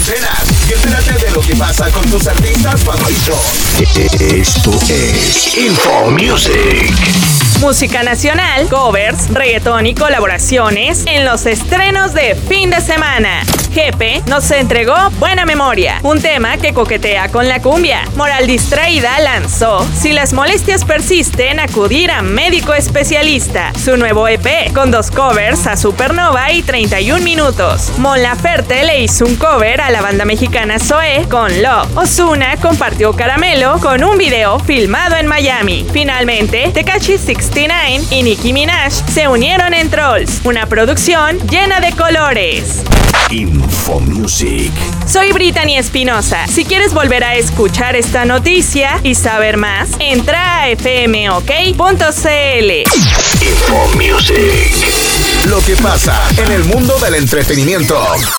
antenas y entérate de lo que pasa con tus artistas favoritos. Esto es Info Music. Música nacional, covers, reggaetón y colaboraciones en los estrenos de fin de semana. Jepe nos entregó Buena Memoria, un tema que coquetea con la cumbia. Moral Distraída lanzó Si las molestias persisten, acudir a médico especialista, su nuevo EP, con 2 covers a Supernova y 31 minutos. Mon Laferte le hizo un cover a la banda mexicana Zoé con Love. Ozuna compartió Caramelo con un video filmado en Miami. Finalmente, Tekashi 69 y Nicki Minaj se unieron en Trolls, una producción llena de colores. Info Music. Soy Brittany Espinosa. Si quieres volver a escuchar esta noticia y saber más, entra a fmok.cl. Info Music. Lo que pasa en el mundo del entretenimiento.